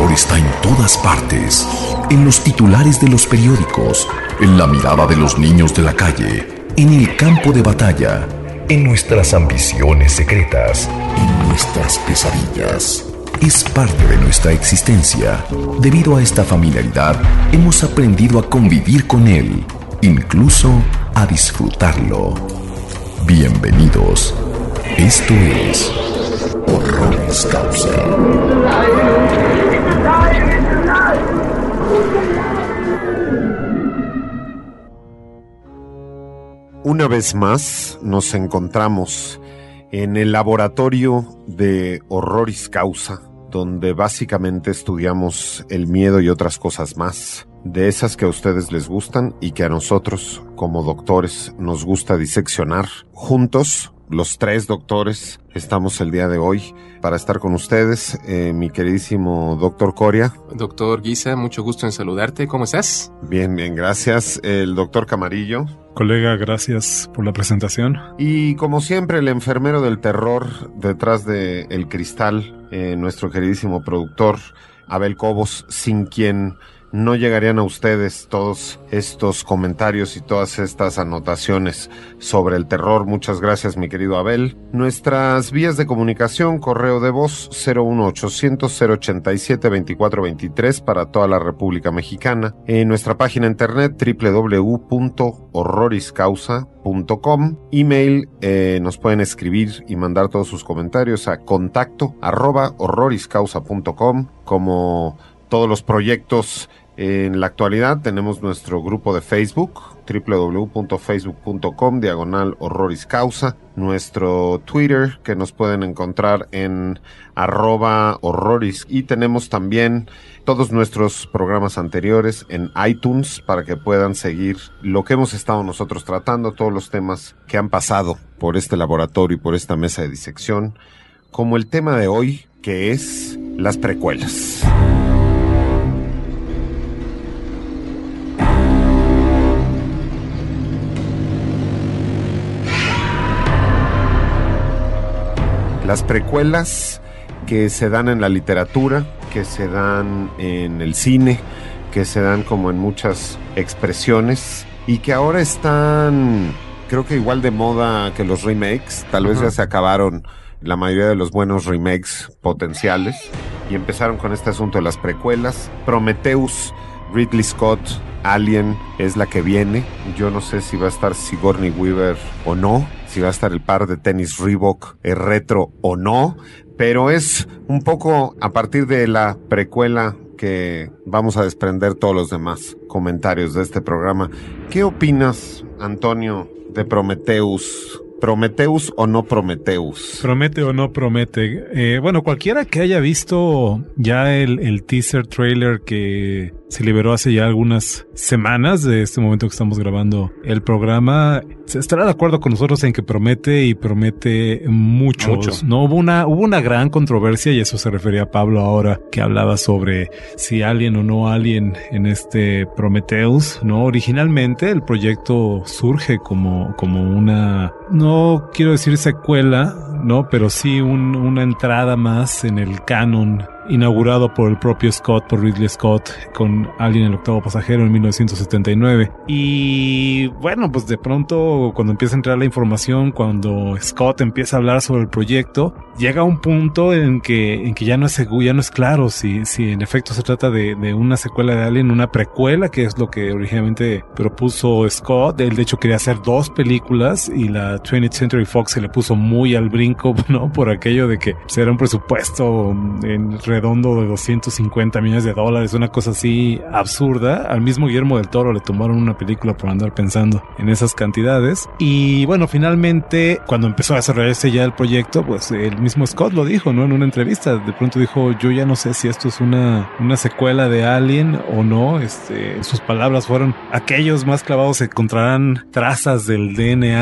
terror está en todas partes, en los titulares de los periódicos, en la mirada de los niños de la calle, en el campo de batalla, en nuestras ambiciones secretas, en nuestras pesadillas. Es parte de nuestra existencia. Debido a esta familiaridad, hemos aprendido a convivir con él, incluso a disfrutarlo. Bienvenidos. Esto es Horroris Causa. Una vez más nos encontramos en el laboratorio de Horroris Causa, donde básicamente estudiamos el miedo y otras cosas más, de esas que a ustedes les gustan y que a nosotros, como doctores, nos gusta diseccionar. Juntos, los tres doctores, estamos el día de hoy para estar con ustedes. Mi queridísimo doctor Coria. Doctor Guisa, mucho gusto en saludarte. ¿Cómo estás? Bien, gracias. El doctor Camarillo. Colega, gracias por la presentación. Y como siempre, el enfermero del terror detrás de el cristal, nuestro queridísimo productor Abel Cobos, sin quien no llegarían a ustedes todos estos comentarios y todas estas anotaciones sobre el terror. Muchas gracias, mi querido Abel. Nuestras vías de comunicación: correo de voz 01800-087-2423 para toda la República Mexicana. En nuestra página internet www.horroriscausa.com. Email, nos pueden escribir y mandar todos sus comentarios a contacto@horroriscausa.com. Como todos los proyectos en la actualidad, tenemos nuestro grupo de Facebook, www.facebook.com/horroriscausa, nuestro Twitter, que nos pueden encontrar en @horroris, y tenemos también todos nuestros programas anteriores en iTunes para que puedan seguir lo que hemos estado nosotros tratando, todos los temas que han pasado por este laboratorio y por esta mesa de disección, como el tema de hoy, que es las precuelas. Las precuelas que se dan en la literatura, que se dan en el cine, que se dan como en muchas expresiones y que ahora están, creo que igual de moda que los remakes. Tal vez ya se acabaron la mayoría de los buenos remakes potenciales y empezaron con este asunto de las precuelas. Prometheus, Ridley Scott, Alien es la que viene. Yo no sé si va a estar Sigourney Weaver o no, si va a estar el par de tenis Reebok retro o no, pero es un poco a partir de la precuela que vamos a desprender todos los demás comentarios de este programa. ¿Qué opinas, Antonio, de Prometheus? ¿Prometheus o no Prometheus? ¿Promete o no promete? Bueno, cualquiera que haya visto ya el teaser trailer que se liberó hace ya algunas semanas de este momento que estamos grabando el programa, estará de acuerdo con nosotros en que promete y promete mucho. No hubo una gran controversia, y eso se refería a Pablo ahora, que hablaba sobre si Alien o no Alien en este Prometheus, ¿no? Originalmente el proyecto surge como una, no quiero decir secuela, ¿no? Pero sí una entrada más en el canon inaugurado por el propio Scott, por Ridley Scott, con Alien el octavo pasajero en 1979. Y bueno, pues de pronto cuando empieza a entrar la información, cuando Scott empieza a hablar sobre el proyecto, llega un punto en que ya no es claro si en efecto se trata de una secuela de Alien, una precuela, que es lo que originalmente propuso Scott. Él de hecho quería hacer 2 películas y la 20th Century Fox se le puso muy al brinco, ¿no? Por aquello de que era un presupuesto en redondo de $250 millones, una cosa así absurda. Al mismo Guillermo del Toro le tomaron una película por andar pensando en esas cantidades. Y bueno, finalmente, cuando empezó a desarrollarse ya el proyecto, pues el mismo Scott lo dijo, ¿no? En una entrevista, de pronto dijo, yo ya no sé si esto es una secuela de Alien o no. Sus palabras fueron, aquellos más clavados encontrarán trazas del DNA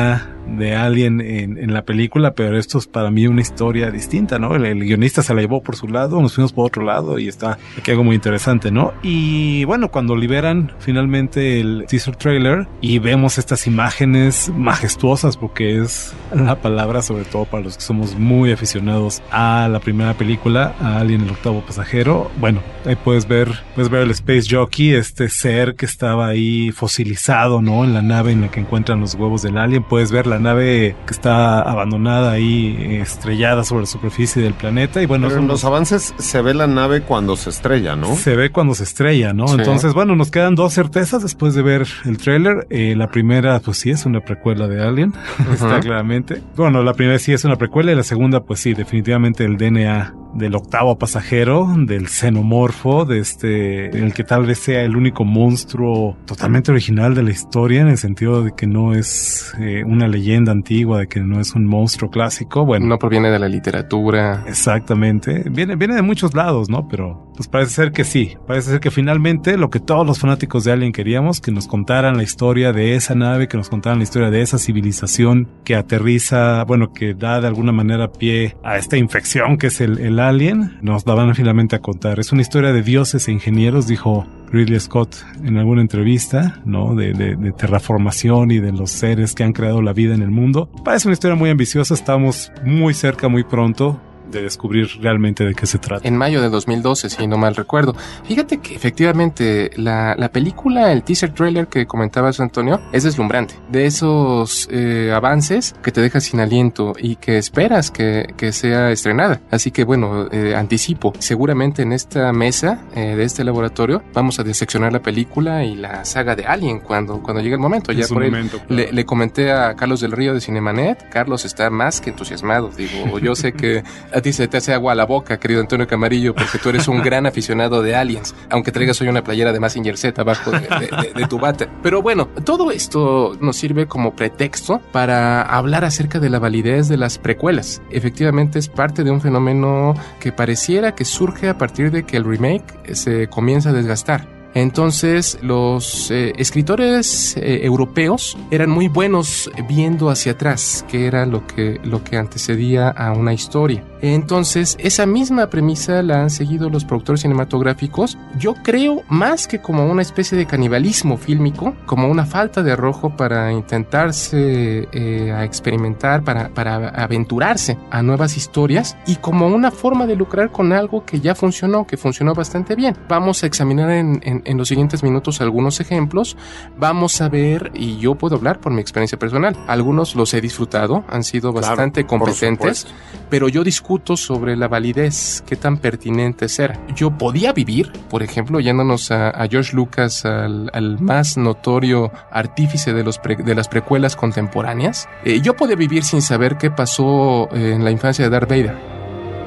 de Alien en la película, pero esto es para mí una historia distinta, ¿no? El guionista se la llevó por su lado, nos fuimos por otro lado y está aquí algo muy interesante, ¿no? Y bueno, cuando liberan finalmente el teaser trailer y vemos estas imágenes majestuosas, porque es la palabra, sobre todo para los que somos muy aficionados a la primera película, a Alien el octavo pasajero, bueno, ahí puedes ver el Space Jockey, este ser que estaba ahí fosilizado, ¿no? En la nave en la que encuentran los huevos del alien. Puedes ver la nave que está abandonada ahí, estrellada sobre la superficie del planeta. Y bueno, pero en los avances se ve la nave cuando se estrella, ¿no? Se ve cuando se estrella, ¿no? Sí. Entonces, bueno, nos quedan dos certezas después de ver el tráiler. La primera, pues sí, es una precuela de Alien, está claramente. Bueno, la primera sí es una precuela y la segunda, pues sí, definitivamente el DNA del octavo pasajero, del xenomorfo, de el que tal vez sea el único monstruo totalmente original de la historia, en el sentido de que no es una leyenda antigua, de que no es un monstruo clásico. Bueno, no proviene de la literatura. Exactamente. Viene de muchos lados, ¿no? Pero pues parece ser que sí. Parece ser que finalmente lo que todos los fanáticos de Alien queríamos, que nos contaran la historia de esa nave, que nos contaran la historia de esa civilización que aterriza, bueno, que da de alguna manera pie a esta infección que es el Alien, nos la van finalmente a contar. Es una historia de dioses e ingenieros, dijo Ridley Scott en alguna entrevista, ¿no? De terraformación y de los seres que han creado la vida en el mundo. Parece una historia muy ambiciosa, estamos muy cerca, muy pronto de descubrir realmente de qué se trata. En mayo de 2012, si no mal recuerdo. Fíjate que efectivamente la película, el teaser trailer que comentabas, Antonio, es deslumbrante. De esos avances que te dejas sin aliento y que esperas que sea estrenada. Así que bueno, anticipo. Seguramente en esta mesa de este laboratorio vamos a diseccionar la película y la saga de Alien cuando llegue el momento. Ya por momento, claro. Le comenté a Carlos del Río de Cinemanet. Carlos está más que entusiasmado. Digo, yo sé que a ti se te hace agua a la boca, querido Antonio Camarillo, porque tú eres un gran aficionado de Aliens, aunque traigas hoy una playera de Mazinger Z abajo de tu bata. Pero bueno, todo esto nos sirve como pretexto para hablar acerca de la validez de las precuelas. Efectivamente es parte de un fenómeno que pareciera que surge a partir de que el remake se comienza a desgastar. Entonces los escritores europeos eran muy buenos viendo hacia atrás, que era lo que antecedía a una historia. Entonces esa misma premisa la han seguido los productores cinematográficos, yo creo más que como una especie de canibalismo fílmico, como una falta de arrojo para intentarse a experimentar, para aventurarse a nuevas historias y como una forma de lucrar con algo que ya funcionó, que funcionó bastante bien. Vamos a examinar en los siguientes minutos algunos ejemplos. Vamos a ver, y yo puedo hablar por mi experiencia personal, algunos los he disfrutado, han sido bastante competentes, pero yo discuto sobre la validez, qué tan pertinentes era. Yo podía vivir, por ejemplo, yéndonos a George Lucas, al más notorio artífice de las precuelas contemporáneas, yo podía vivir sin saber qué pasó en la infancia de Darth Vader.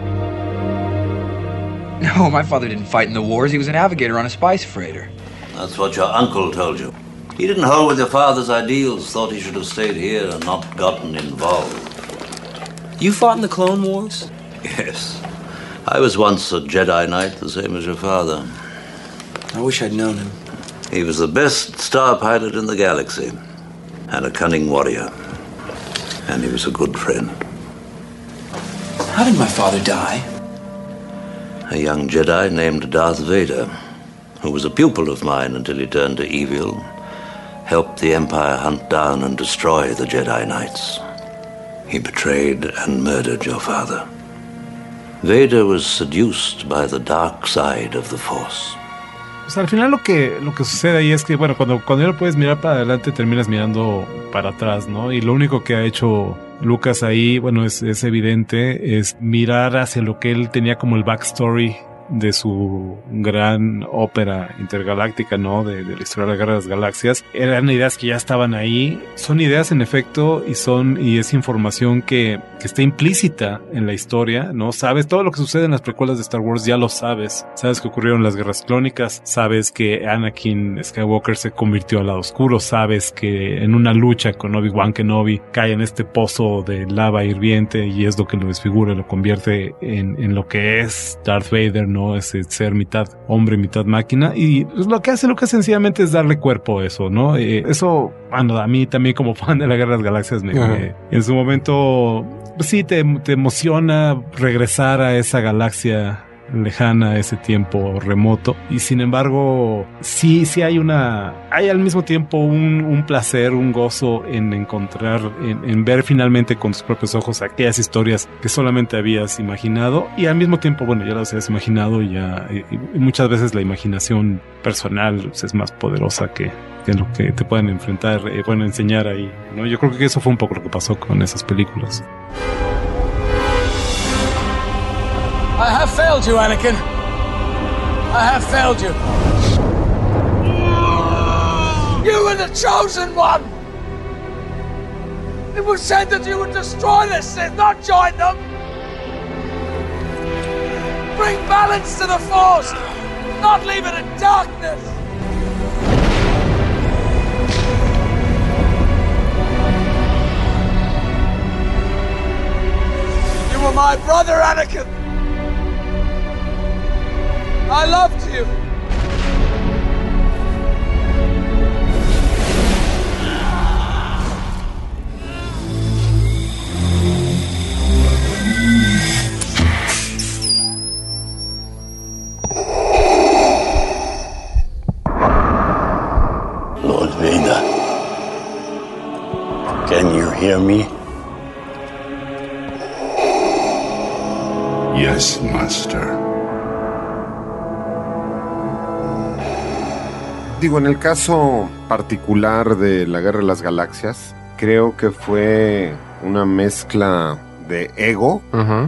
No, my father didn't fight in the wars. He was a navigator on a spice freighter. That's what your uncle told you. He didn't hold with your father's ideals, thought he should have stayed here and not gotten involved. You fought in the Clone Wars? Yes. I was once a Jedi Knight, the same as your father. I wish I'd known him. He was the best star pilot in the galaxy, and a cunning warrior. And he was a good friend. How did my father die? A young Jedi named Darth Vader, who was a pupil of mine until he turned to evil, helped the Empire hunt down and destroy the Jedi Knights. He betrayed and murdered your father. Vader was seduced by the dark side of the Force. Pues al final lo que sucede ahí es que, bueno, cuando ya lo puedes mirar para adelante, terminas mirando para atrás, ¿no? Y lo único que ha hecho Lucas ahí, bueno, es evidente, es mirar hacia lo que él tenía como el backstory de su gran ópera intergaláctica, ¿no? De la historia de la Guerra de las Galaxias. Eran ideas que ya estaban ahí. Son ideas en efecto y es información que está implícita en la historia, ¿no? Sabes todo lo que sucede en las precuelas de Star Wars, ya lo sabes. Sabes que ocurrieron las guerras clónicas, sabes que Anakin Skywalker se convirtió al lado oscuro, sabes que en una lucha con Obi-Wan Kenobi cae en este pozo de lava hirviente y es lo que lo desfigura, lo convierte en lo que es Darth Vader, ¿no? ¿no? Ese ser mitad hombre, mitad máquina. Y pues, lo que hace Lucas sencillamente es darle cuerpo a eso, ¿no? Eso, bueno, a mí también como fan de la Guerra de las Galaxias en su momento, pues sí, te emociona regresar a esa galaxia lejana, ese tiempo remoto, y sin embargo sí hay al mismo tiempo un placer, un gozo en encontrar, en ver finalmente con tus propios ojos aquellas historias que solamente habías imaginado, y al mismo tiempo, bueno, ya las habías imaginado y muchas veces la imaginación personal es más poderosa que lo que te pueden enfrentar, pueden enseñar ahí, ¿no? Yo creo que eso fue un poco lo que pasó con esas películas. I have failed you, Anakin. I have failed you. You were the chosen one. It was said that you would destroy the Sith, not join them. Bring balance to the Force, not leave it in darkness. You were my brother, Anakin. I loved you. Lord Vader, can you hear me? Yes, Master. Digo, en el caso particular de la Guerra de las Galaxias, creo que fue una mezcla de ego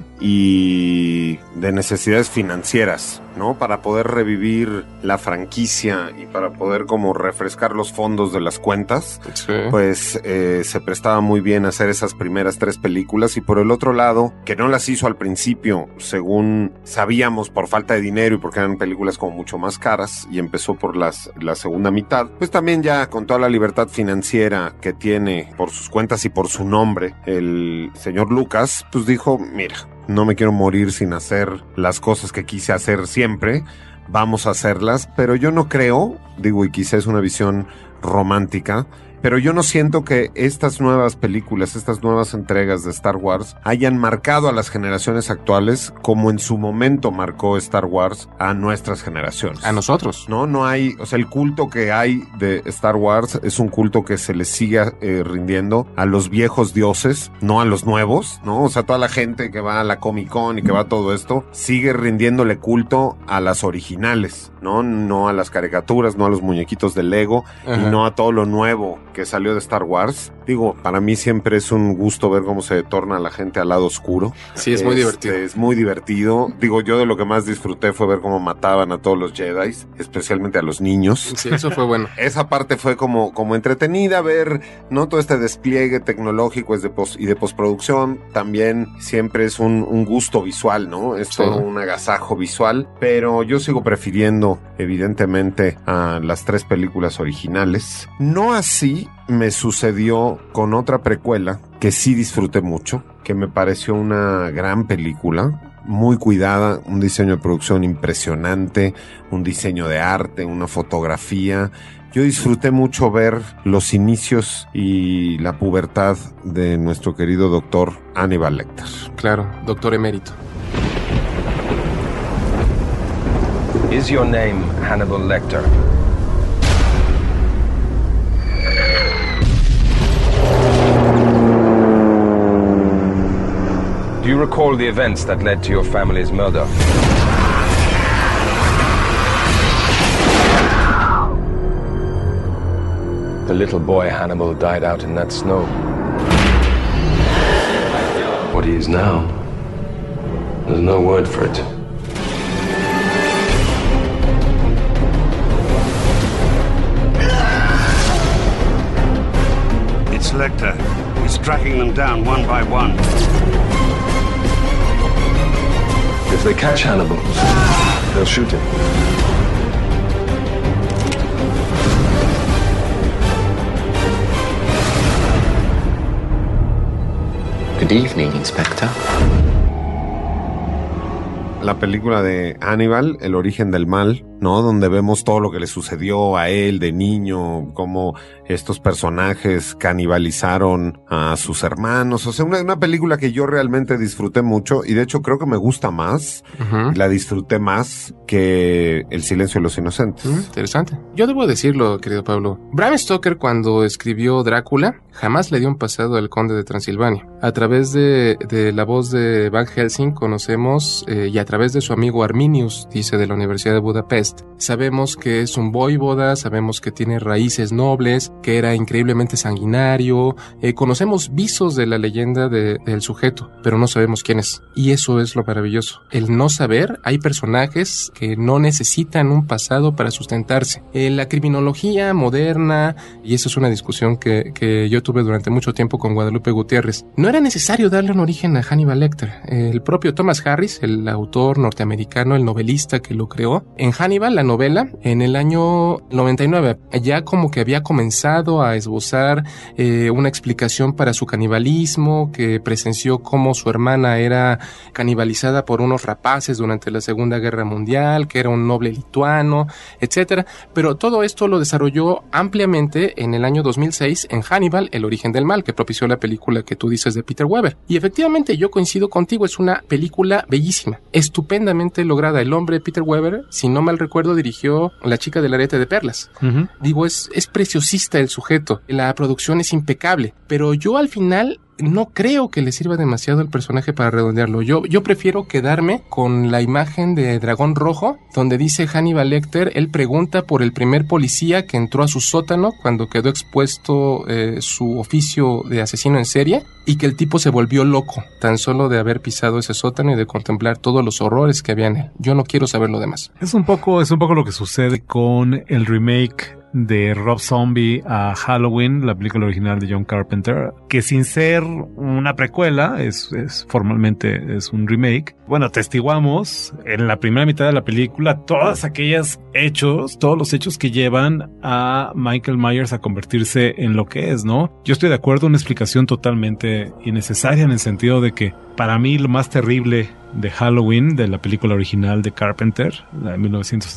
y de necesidades financieras, ¿no? Para poder revivir la franquicia y para poder como refrescar los fondos de las cuentas, pues se prestaba muy bien hacer esas primeras 3 películas, y por el otro lado, que no las hizo al principio, según sabíamos, por falta de dinero y porque eran películas como mucho más caras, y empezó por la segunda mitad, pues también ya con toda la libertad financiera que tiene por sus cuentas y por su nombre, el señor Lucas, pues dijo, mira, no me quiero morir sin hacer las cosas que quise hacer siempre, vamos a hacerlas, pero yo no creo, digo, y quizás es una visión romántica, pero yo no siento que estas nuevas películas, estas nuevas entregas de Star Wars hayan marcado a las generaciones actuales como en su momento marcó Star Wars a nuestras generaciones. A nosotros. No hay, o sea, el culto que hay de Star Wars es un culto que se le sigue rindiendo a los viejos dioses, no a los nuevos, ¿no? O sea, toda la gente que va a la Comic Con y que va a todo esto, sigue rindiéndole culto a las originales, ¿no? No a las caricaturas, no a los muñequitos de Lego, y no a todo lo nuevo que salió de Star Wars. Digo, para mí siempre es un gusto ver cómo se torna la gente al lado oscuro. Sí, es muy divertido. Es muy divertido. Digo, yo de lo que más disfruté fue ver cómo mataban a todos los Jedi, especialmente a los niños. Sí, eso fue bueno. Esa parte fue como entretenida, ver, ¿no? Todo este despliegue tecnológico y de postproducción. También siempre es un gusto visual, ¿no? Es todo un agasajo visual, pero yo sigo prefiriendo, evidentemente, a las 3 películas originales. No así me sucedió con otra precuela que sí disfruté mucho, que me pareció una gran película, muy cuidada, un diseño de producción impresionante, un diseño de arte, una fotografía. Yo disfruté mucho ver los inicios y la pubertad de nuestro querido doctor Hannibal Lecter. Claro, doctor emérito. Is your name Hannibal Lecter? Do you recall the events that led to your family's murder? The little boy Hannibal died out in that snow. What he is now, there's no word for it. It's Lecter. He's tracking them down one by one. If they catch Hannibal, they'll shoot him. Good evening, Inspector. la película de Hannibal, El origen del mal, ¿no? Donde vemos todo lo que le sucedió a él de niño, cómo estos personajes canibalizaron a sus hermanos. O sea, una película que yo realmente disfruté mucho y de hecho creo que me gusta más, la disfruté más que El silencio de los inocentes. Interesante. Yo debo decirlo, querido Pablo. Bram Stoker, cuando escribió Drácula, jamás le dio un pasado al conde de Transilvania. A través de la voz de Van Helsing conocemos, y a través de su amigo Arminius, dice, de la Universidad de Budapest, sabemos que es un voivoda, sabemos que tiene raíces nobles, que era increíblemente sanguinario, conocemos visos de la leyenda del sujeto, pero no sabemos quién es. Y eso es lo maravilloso. El no saber, hay personajes que no necesitan un pasado para sustentarse. La criminología moderna, y eso es una discusión que yo tuve durante mucho tiempo con Guadalupe Gutiérrez, no era necesario darle un origen a Hannibal Lecter. El propio Thomas Harris, el autor norteamericano, el novelista que lo creó, en Hannibal, la novela, en el año 99, ya como que había comenzado a esbozar una explicación para su canibalismo, que presenció cómo su hermana era canibalizada por unos rapaces durante la Segunda Guerra Mundial, que era un noble lituano, etcétera. Pero todo esto lo desarrolló ampliamente en el año 2006 en Hannibal, El origen del mal, que propició la película que tú dices de Peter Weber. Y efectivamente yo coincido contigo, es una película bellísima, estupendamente lograda. El hombre Peter Weber, si no mal recuerdo, dirigió La chica del arete de perlas. Digo, es preciosista el sujeto, la producción es impecable, pero yo al final no creo que le sirva demasiado el personaje para redondearlo. Yo prefiero quedarme con la imagen de Dragón Rojo, donde dice Hannibal Lecter, él pregunta por el primer policía que entró a su sótano cuando quedó expuesto su oficio de asesino en serie, y que el tipo se volvió loco tan solo de haber pisado ese sótano y de contemplar todos los horrores que había en él. Yo no quiero saber lo demás. Es un poco lo que sucede con el remake de Rob Zombie a Halloween, la película original de John Carpenter, que sin ser una precuela, formalmente es un remake. Bueno, atestiguamos en la primera mitad de la película todos los hechos que llevan a Michael Myers a convertirse en lo que es, ¿no? Yo estoy de acuerdo, una explicación totalmente innecesaria en el sentido de que para mí lo más terrible de Halloween, de la película original de Carpenter, la de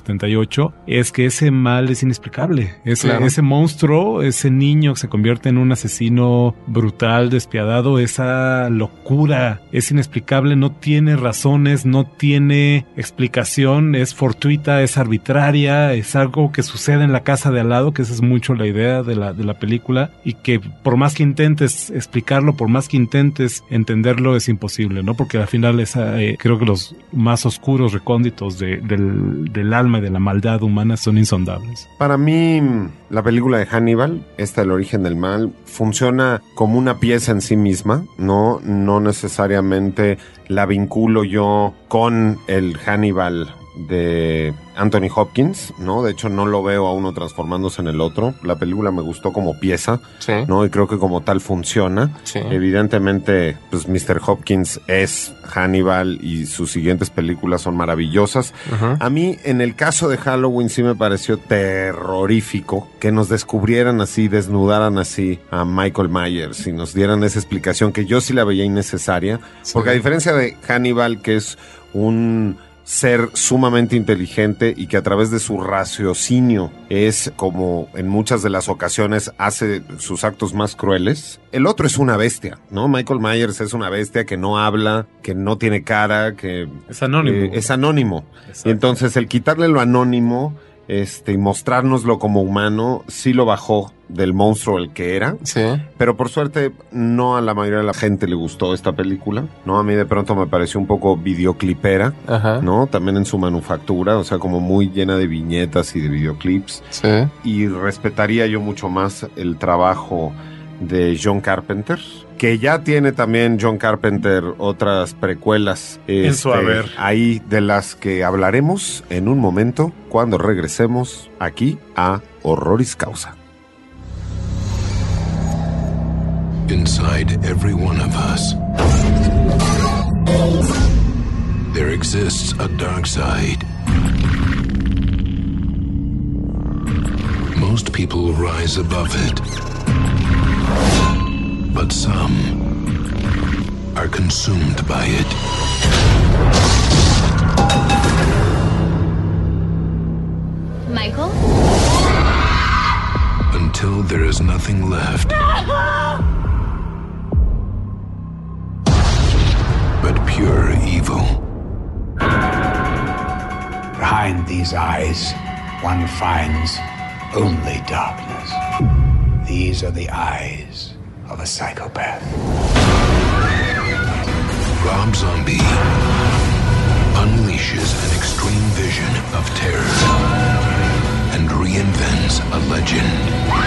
1978, es que ese mal es inexplicable. Ese monstruo, ese niño que se convierte en un asesino brutal, despiadado, esa locura es inexplicable, no tiene razones, no tiene explicación, es fortuita, es arbitraria, es algo que sucede en la casa de al lado, que esa es mucho la idea de la película, y que por más que intentes explicarlo, por más que intentes entenderlo, es imposible, ¿no? Porque al final creo que los más oscuros recónditos del alma y de la maldad humana son insondables. Para mí, la película de Hannibal, El origen del mal, funciona como una pieza en sí misma, no necesariamente la vinculo yo con el Hannibal de Anthony Hopkins, ¿no? De hecho, no lo veo a uno transformándose en el otro. La película me gustó como pieza, sí, ¿no? Y creo que como tal funciona. Sí. Evidentemente, pues Mr. Hopkins es Hannibal y sus siguientes películas son maravillosas. A mí, en el caso de Halloween, sí me pareció terrorífico que nos descubrieran así, desnudaran así a Michael Myers y nos dieran esa explicación que yo sí la veía innecesaria. Sí. Porque a diferencia de Hannibal, que es un ser sumamente inteligente y que a través de su raciocinio es como en muchas de las ocasiones hace sus actos más crueles. El otro es una bestia, ¿no? Michael Myers es una bestia que no habla, que no tiene cara, que es anónimo. Es anónimo. Exacto. Y entonces el quitarle lo anónimo y mostrárnoslo como humano, sí lo bajó del monstruo el que era. Sí. Pero por suerte no a la mayoría de la gente le gustó esta película, ¿no? A mí de pronto me pareció un poco videoclipera, ¿no? También en su manufactura, o sea, como muy llena de viñetas y de videoclips. Sí. Y respetaría yo mucho más el trabajo de John Carpenter, que ya tiene también John Carpenter otras precuelas en su haber, ahí, de las que hablaremos en un momento cuando regresemos aquí a Horroris Causa. Inside every one of us, there exists a dark side. Most people rise above it, but some are consumed by it. until there is nothing left but pure evil. Behind these eyes, one finds only darkness. These are the eyes of a psychopath. Rob Zombie unleashes an extreme vision of terror and reinvents a legend.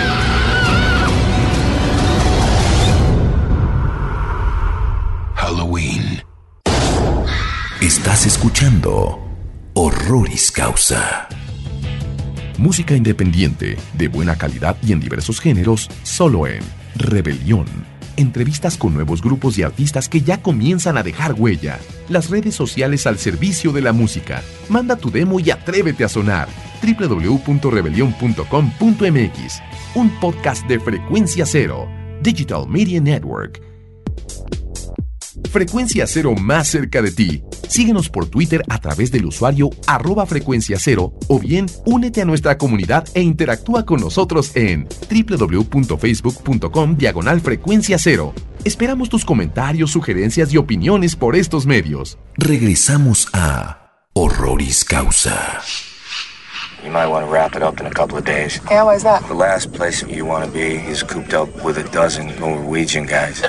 Halloween. Estás escuchando Horroris Causa. Música independiente, de buena calidad y en diversos géneros, solo en Rebelión. Entrevistas con nuevos grupos y artistas que ya comienzan a dejar huella. Las redes sociales al servicio de la música. Manda tu demo y atrévete a sonar. www.rebelion.com.mx. Un podcast de Frecuencia Cero, Digital Media Network. Frecuencia Cero más cerca de ti. Síguenos por Twitter a través del usuario @frecuenciacero o bien únete a nuestra comunidad e interactúa con nosotros en www.facebook.com/Frecuencia Cero. Esperamos tus comentarios, sugerencias y opiniones por estos medios. Regresamos a Horroris Causa. You might want to wrap it up in a couple of days. Yeah, why is that? The last place you want to be is cooped up with a dozen Norwegian guys.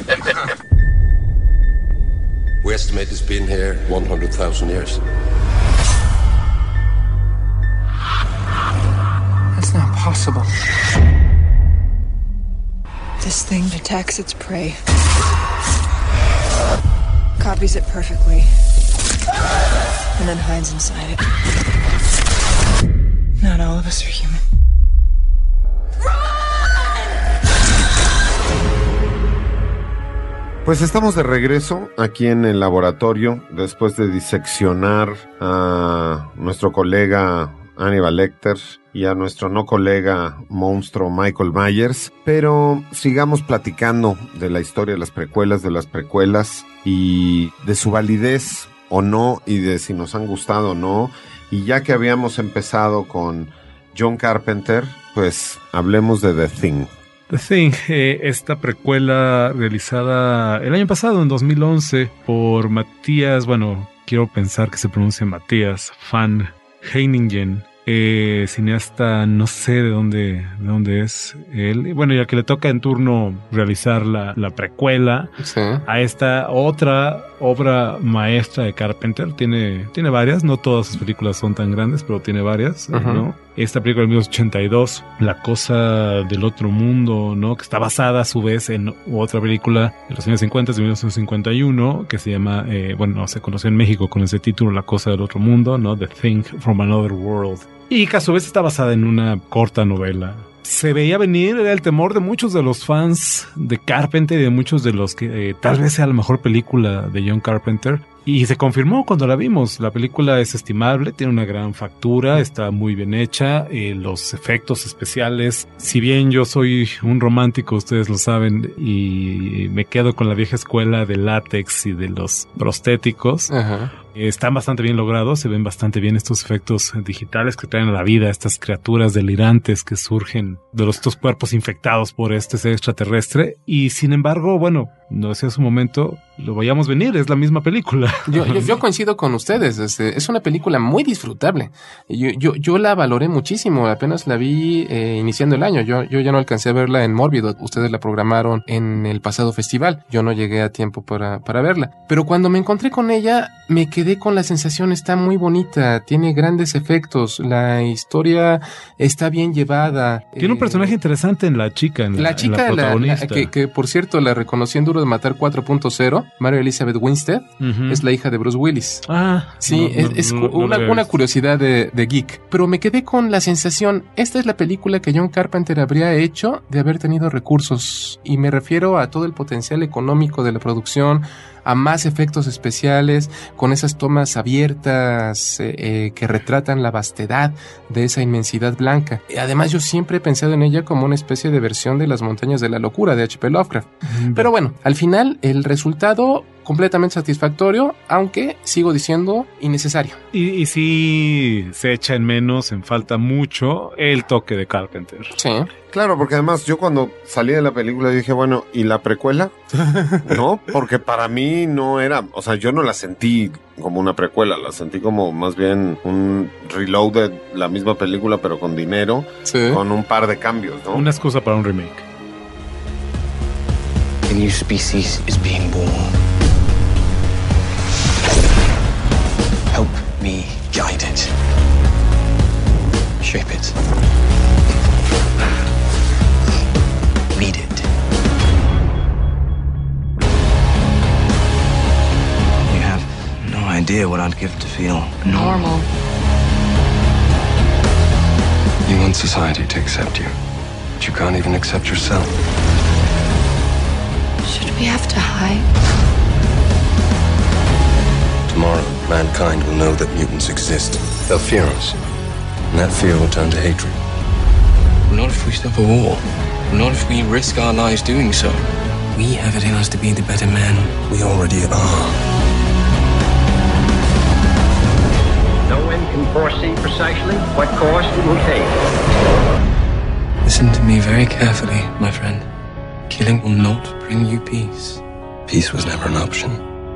We estimate it's been here 100,000 years. That's not possible. This thing attacks its prey. Copies it perfectly. And then hides inside it. Not all of us are human. Pues estamos de regreso aquí en el laboratorio después de diseccionar a nuestro colega Hannibal Lecter y a nuestro no colega monstruo Michael Myers, pero sigamos platicando de la historia de las precuelas y de su validez o no y de si nos han gustado o no. Y ya que habíamos empezado con John Carpenter, pues hablemos de The Thing. The Thing, esta precuela realizada el año pasado, en 2011, por Matías, bueno, quiero pensar que se pronuncia Matías Van Heiningen, cineasta, no sé de dónde es él. Bueno, ya que le toca en turno realizar la precuela a esta otra obra maestra de Carpenter. Tiene varias, no todas sus películas son tan grandes, pero tiene varias, ¿no? Esta película de 1982, La cosa del otro mundo, ¿no? Que está basada a su vez en otra película de los años 50, de 1951, que se llama, se conoció en México con ese título, La cosa del otro mundo, ¿no? The Thing from Another World. Y que a su vez está basada en una corta novela. Se veía venir, era el temor de muchos de los fans de Carpenter y de muchos de los que tal vez sea la mejor película de John Carpenter. Y se confirmó cuando la vimos. La película es estimable, tiene una gran factura, está muy bien hecha, los efectos especiales. Si bien yo soy un romántico, ustedes lo saben, y me quedo con la vieja escuela de látex y de los prostéticos. Están bastante bien logrados, se ven bastante bien estos efectos digitales que traen a la vida estas criaturas delirantes que surgen de estos cuerpos infectados por este ser extraterrestre. Y sin embargo, bueno, no decía hace un momento, lo vayamos venir, es la misma película. Yo coincido con ustedes, es una película muy disfrutable. Yo la valoré muchísimo, apenas la vi iniciando el año. Yo ya no alcancé a verla en Mórbido, ustedes la programaron en el pasado festival. Yo no llegué a tiempo para verla. Pero cuando me encontré con ella, me quedé con la sensación, está muy bonita, tiene grandes efectos, la historia está bien llevada. Tiene un personaje interesante en la chica, la protagonista. Que por cierto la reconocí en Duro de Matar 4.0, Mary Elizabeth Winstead, es la hija de Bruce Willis. Sí, es una curiosidad de geek. Pero me quedé con la sensación, esta es la película que John Carpenter habría hecho de haber tenido recursos, y me refiero a todo el potencial económico de la producción, a más efectos especiales, con esas tomas abiertas que retratan la vastedad de esa inmensidad blanca. Y además yo siempre he pensado en ella como una especie de versión de Las montañas de la locura de H.P. Lovecraft. Pero bueno, al final el resultado completamente satisfactorio, aunque sigo diciendo innecesario. Y sí se echa en menos, en falta mucho, el toque de Carpenter. Sí. Claro, porque además yo cuando salí de la película dije, bueno, ¿y la precuela? ¿No? Porque para mí no era, o sea, yo no la sentí como una precuela, la sentí como más bien un reload de la misma película, pero con dinero, con un par de cambios, ¿no? Una excusa para un remake. A new species is being born. Help me guide it. Shape it. Lead it. You have no idea what I'd give to feel normal. You want society to accept you, but you can't even accept yourself. Should we have to hide? Tomorrow, mankind will know that mutants exist. They'll fear us, and that fear will turn to hatred. Not if we stop a war. Not if we risk our lives doing so. We have it in us to be the better men. We already are. No one can foresee precisely what course it will take. Listen to me very carefully, my friend. Killing will not bring you peace. Peace was never an option.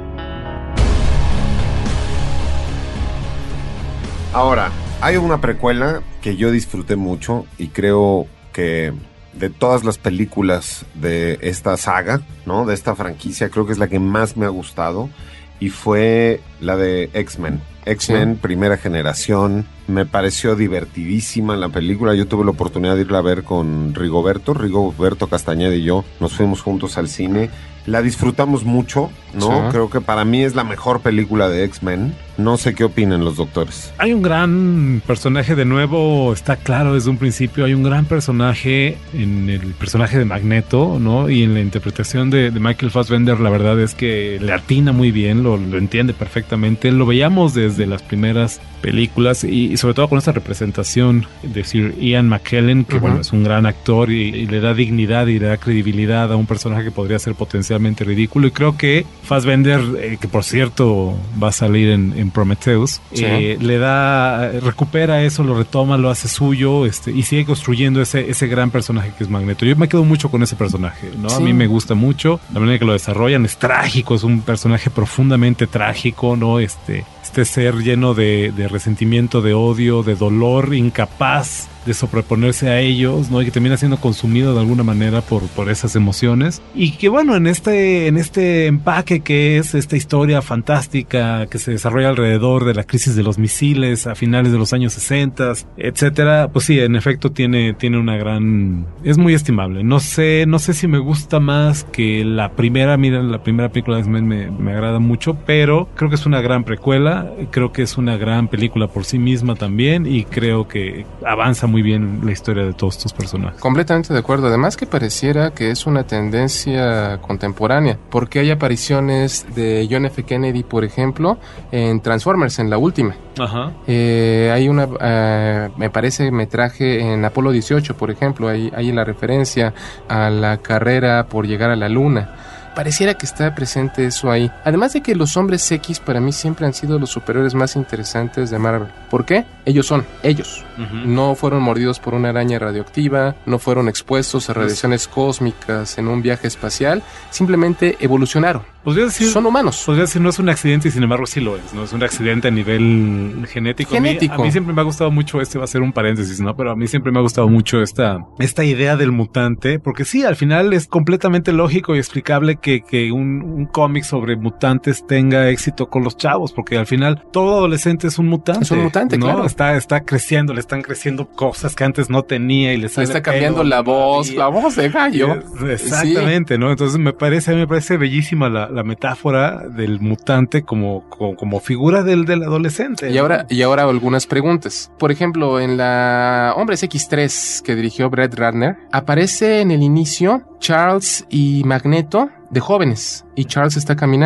Ahora, hay una precuela que yo disfruté mucho y creo que de todas las películas de esta saga, ¿no? De esta franquicia, creo que es la que más me ha gustado y fue la de X-Men. X-Men, primera generación. Me pareció divertidísima la película. Yo tuve la oportunidad de irla a ver con Rigoberto Castañeda y yo. Nos fuimos juntos al cine. La disfrutamos mucho, ¿no? Sí. Creo que para mí es la mejor película de X-Men. No sé qué opinan los doctores. Hay un gran personaje, de nuevo, está claro desde un principio, hay un gran personaje en el personaje de Magneto, ¿no? Y en la interpretación de Michael Fassbender, la verdad es que le atina muy bien, lo entiende perfectamente. Lo veíamos desde las primeras películas y sobre todo con esta representación de Sir Ian McKellen, que bueno, es un gran actor y le da dignidad y le da credibilidad a un personaje que podría ser potencialmente ridículo. Y creo que Fassbender, que por cierto va a salir en Prometheus, le da, recupera eso, lo retoma, lo hace suyo, y sigue construyendo ese gran personaje que es Magneto. Yo me quedo mucho con ese personaje, ¿no? Sí. A mí me gusta mucho la manera que lo desarrollan, es trágico, es un personaje profundamente trágico, ¿no? Este ser lleno de resentimiento, de odio, de dolor, incapaz de sobreponerse a ellos, ¿no? Y que termina siendo consumido de alguna manera por esas emociones. Y que bueno, en este empaque que es esta historia fantástica que se desarrolla alrededor de la crisis de los misiles a finales de los años 60, etcétera, pues sí, en efecto tiene una gran... es muy estimable. No sé si me gusta más que la primera. Mira, la primera película de X-Men me agrada mucho, pero creo que es una gran precuela, creo que es una gran película por sí misma también, y creo que avanza muy bien la historia de todos estos personajes. Completamente de acuerdo. Además que pareciera que es una tendencia contemporánea, porque hay apariciones de John F. Kennedy, por ejemplo, en Transformers, en la última. Ajá. Hay una, me parece, metraje en Apolo 18, por ejemplo, hay la referencia a la carrera por llegar a la luna. Pareciera que está presente eso ahí. Además de que los hombres X para mí siempre han sido los superhéroes más interesantes de Marvel. ¿Por qué? Ellos son ellos. No fueron mordidos por una araña radioactiva, no fueron expuestos a radiaciones cósmicas en un viaje espacial, simplemente evolucionaron. Podría decir, son humanos. Podría decir, no es un accidente y sin embargo sí lo es, ¿no? Es un accidente a nivel genético. A mí siempre me ha gustado mucho, va a ser un paréntesis, ¿no? Pero a mí siempre me ha gustado mucho esta idea del mutante, porque sí, al final es completamente lógico y explicable que un cómic sobre mutantes tenga éxito con los chavos, porque al final todo adolescente es un mutante. Es un mutante, ¿no? claro. Está creciendo, le están creciendo cosas que antes no tenía y le está cambiando la voz de gallo. Exactamente, sí. ¿No? Entonces me parece bellísima la metáfora del mutante como figura del adolescente. Y ahora algunas preguntas. Por ejemplo, en la Hombres X3 que dirigió Brett Ratner, aparece en el inicio Charles y Magneto de jóvenes, y Charles está caminando.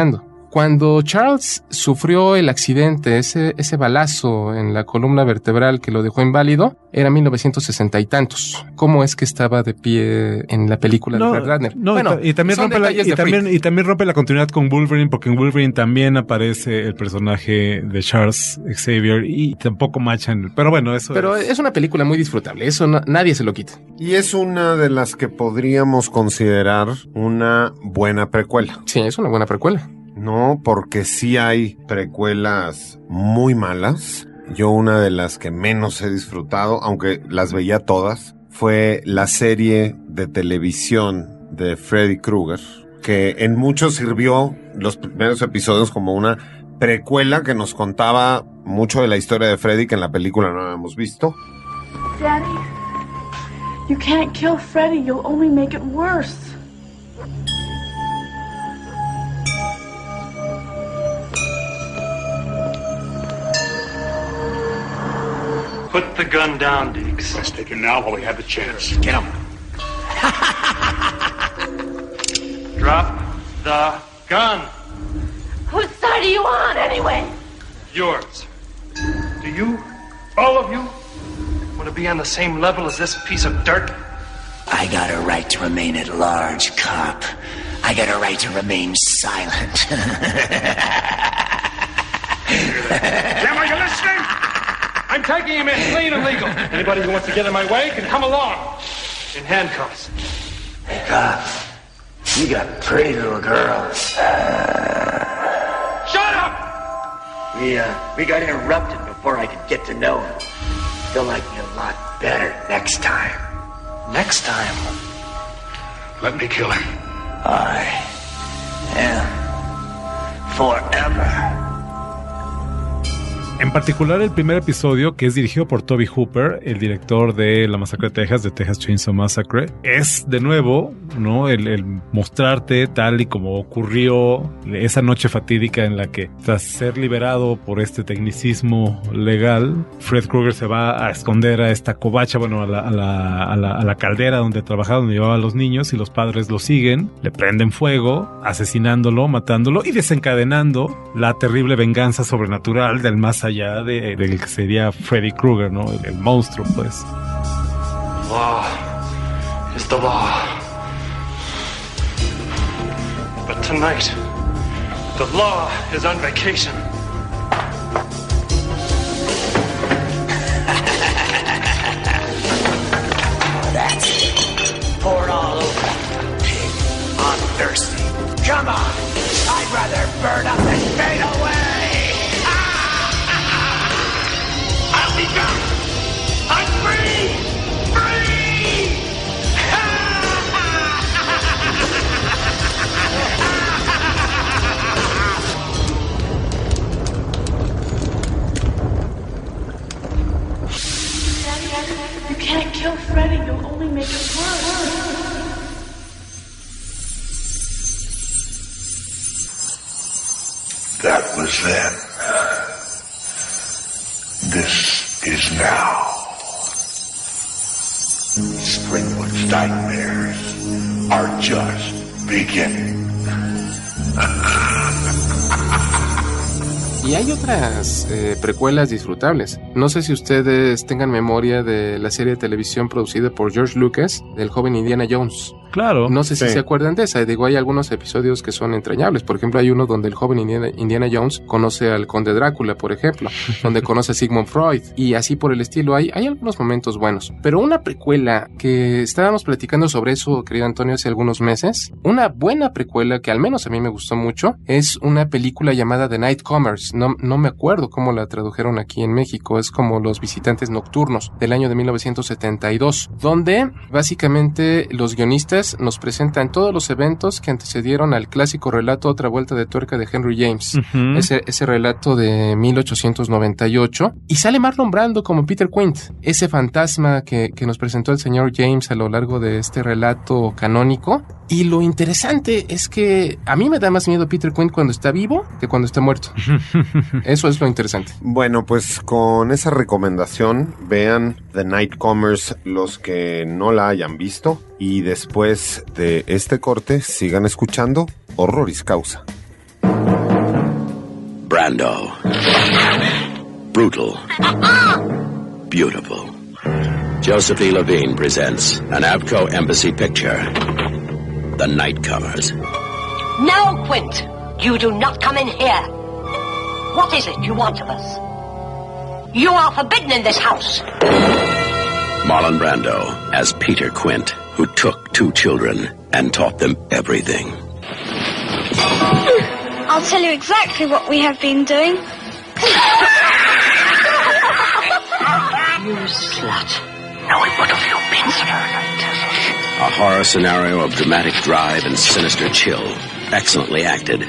Cuando Charles sufrió el accidente, ese balazo en la columna vertebral que lo dejó inválido, era 1960 y tantos. ¿Cómo es que estaba de pie en la película de Brett Ratner? No, bueno, y también rompe la continuidad con Wolverine, porque en Wolverine también aparece el personaje de Charles Xavier y tampoco machan. Pero bueno, eso Pero es una película muy disfrutable, eso nadie se lo quita. Y es una de las que podríamos considerar una buena precuela. Sí, es una buena precuela. No, porque sí hay precuelas muy malas. Yo una de las que menos he disfrutado, aunque las veía todas, fue la serie de televisión de Freddy Krueger, que en mucho sirvió los primeros episodios como una precuela que nos contaba mucho de la historia de Freddy que en la película no habíamos visto. Daddy, you can't kill Freddy, you'll only make it worse. Put the gun down, Diggs. Let's take him now while we have the chance. Get him. Drop the gun. Whose side are you on, anyway? Yours. Do you, all of you, want to be on the same level as this piece of dirt? I got a right to remain at large, cop. I got a right to remain silent. Jim, are you listening? I'm taking him in clean and legal. Anybody who wants to get in my way can come along. In handcuffs. Hey, cop. You got pretty little girls. Shut up! We got interrupted before I could get to know him. He'll like me a lot better next time. Next time. Let me kill him. I am forever. En particular el primer episodio, que es dirigido por Toby Hooper, el director de La Masacre de Texas Chainsaw Massacre, es de nuevo, ¿no? El mostrarte tal y como ocurrió esa noche fatídica en la que, tras ser liberado por este tecnicismo legal, Fred Krueger se va a esconder a esta covacha, bueno, a la caldera donde trabajaba, donde llevaba a los niños, y los padres lo siguen, le prenden fuego, asesinándolo, matándolo y desencadenando la terrible venganza sobrenatural del más allá del que sería Freddy Krueger, ¿no? El monstruo, pues. Law is the law. But tonight, the law is on vacation. That's it. Pour it all over. Pig, I'm thirsty. Come on. I'd rather burn up than fade away. I'm free! Free! You can't kill Freddy, you'll only make it worse. That was then. This is now. Springwood's nightmares are just beginning. Y hay otras precuelas disfrutables. No sé si ustedes tengan memoria de la serie de televisión producida por George Lucas, del joven Indiana Jones. Claro. No sé si se acuerdan de esa. Digo, hay algunos episodios que son entrañables. Por ejemplo, hay uno donde el joven Indiana Jones conoce al conde Drácula, por ejemplo, donde conoce a Sigmund Freud, y así por el estilo. Hay algunos momentos buenos. Pero una precuela que estábamos platicando sobre eso, querido Antonio, hace algunos meses, una buena precuela que al menos a mí me gustó mucho, es una película llamada The Nightcomers. No me acuerdo cómo la tradujeron aquí en México. Es como Los Visitantes Nocturnos, del año de 1972, donde básicamente los guionistas nos presentan todos los eventos que antecedieron al clásico relato Otra Vuelta de Tuerca de Henry James. Uh-huh. Ese relato de 1898. Y sale Marlon Brando como Peter Quint, ese fantasma que nos presentó el señor James a lo largo de este relato canónico. Y lo interesante es que a mí me da más miedo Peter Quint cuando está vivo que cuando está muerto. Eso es lo interesante. Bueno, pues con esa recomendación, vean The Nightcomers los que no la hayan visto. Y después de este corte, sigan escuchando Horroris Causa. Brando. Brutal. Beautiful. Joseph E. Levine presents an Avco Embassy picture. The Nightcomers. No, Quint! You do not come in here. What is it you want of us? You are forbidden in this house. Marlon Brando as Peter Quint, who took 2 children and taught them everything. I'll tell you exactly what we have been doing. You slut. Knowing what have you been through? A horror scenario of dramatic drive and sinister chill. Excellently acted.